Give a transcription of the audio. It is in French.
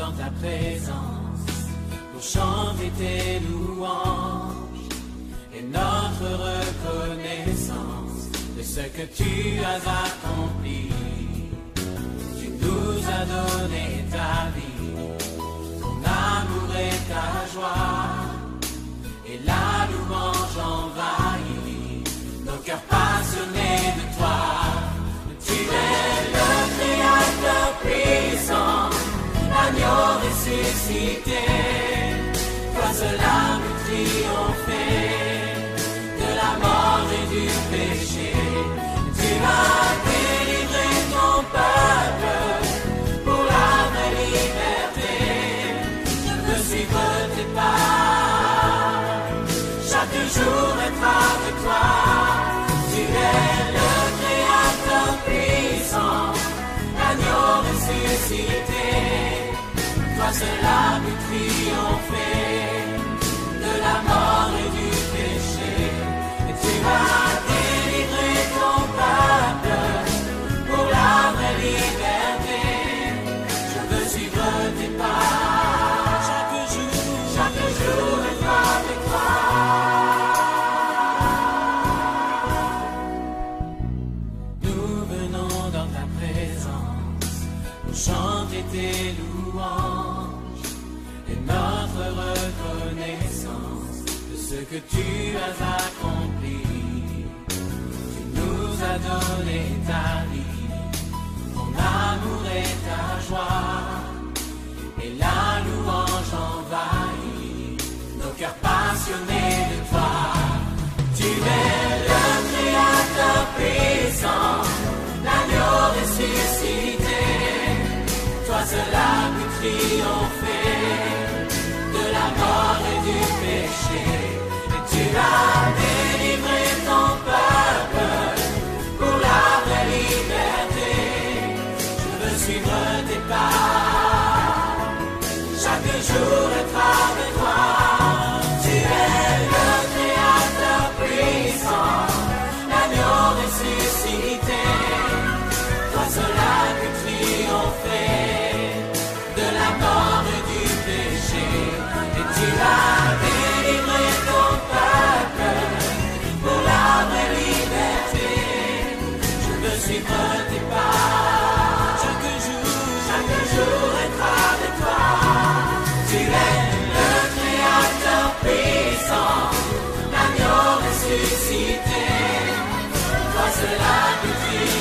dans ta présence pour chanter tes louanges et notre reconnaissance de ce que tu as accompli. Tu nous as donné ta vie, ton amour et ta joie, et la louange envahit nos cœurs passionnés de toi. Tu es le Créateur puissant, l'agneau ressuscité. Toi seul as triomphé de la mort et du péché. Tu as délivré ton peuple pour la vraie liberté. Je veux suivre tes pas, chaque jour être avec toi. Tu es le Créateur puissant, l'agneau ressuscité. Toi seul as pu triompher de la mort et du péché. Et tu as délivré ton peuple pour la vraie liberté. Je veux suivre tes pas, chaque jour être avec toi. Nous venons dans ta présence pour chanter tes louanges et notre reconnaissance de ce que tu as accompli. Tu nous as donné ta vie, ton amour et ta joie, et la louange envahit nos cœurs passionnés de toi. Tu es le Créateur puissant, l'agneau ressuscité. Toi seul as pu triompher de la mort et du péché. Et tu as délivré ton peuple pour la vraie liberté. Je veux suivre tes pas, chaque jour être avec toi. Tu es le Créateur puissant, l'agneau ressuscité. Toi seul as pu triompher de la mort et du péché. Et tu as délivré ton peuple pour la vraie liberté. Je veux suivre tes pas, chaque jour être avec toi. Tu es le Créateur puissant, l'agneau ressuscité. Toi seul as pu triompher